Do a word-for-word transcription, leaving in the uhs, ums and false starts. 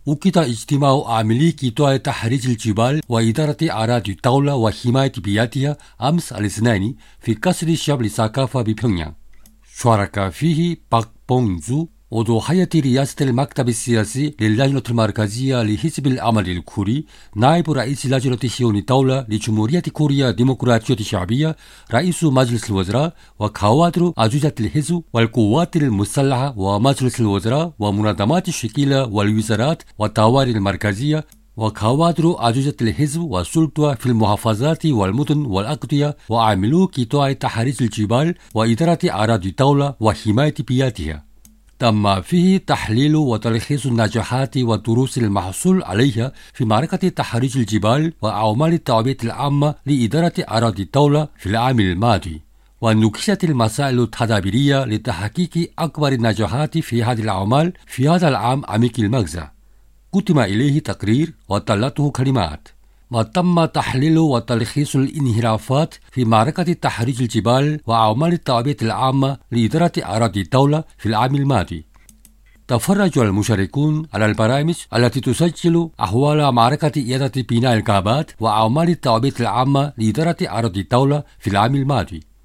أُكد اجتماع عاملي قطاع تحرير الجبال وإدارة أراضي الدولة وحماية بيئتها أمس الاثنين في قصر الشعب للثقافة ببيونغيانغ. شارك فيه باك بونغ-جو عضو هيئة رئاسة المكتب السياسي للجنة المركزية لحزب العمل الكوري، نائب رئيس لجنة شؤون الدولة لجمهورية كوريا الديمقراطية الشعبية، رئيس مجلس الوزراء وكوادر أجهزة الحزب والقوات المسلحة ومجلس الوزراء ومنظمات الشكيلة والوزارات والدوائر المركزية وكوادر أجهزة الحزب والسلطة في المحافظات والمدن والأقضية وعاملو قطاع تحرير الجبال وإدارة أراضي الدولة وحماية بيئتها. تم فيه تحليل وتلخيص النجاحات والدروس المحصول عليها في معركة تحرير الجبال وأعمال التعبئة العامة لإدارة أراضي الدولة في العام الماضي، ونوكشت المسائل التدابيرية لتحقيق أكبر النجاحات في هذه الأعمال في هذا العام عميق المغزى. قدم إليه تقرير وتلته كلمات. وتم تحليل وتلخيص الانحرافات في معركة تحرير الجبال وأعمال التعبئة العامة لإدارة أراضي الدولة في العام الماضي. تفرج المشاركون على البرامج التي تسجل أحوال معركة إعادة بناء الغابات وأعمال التعبئة العامة لإدارة أراضي الدولة في العام الماضي.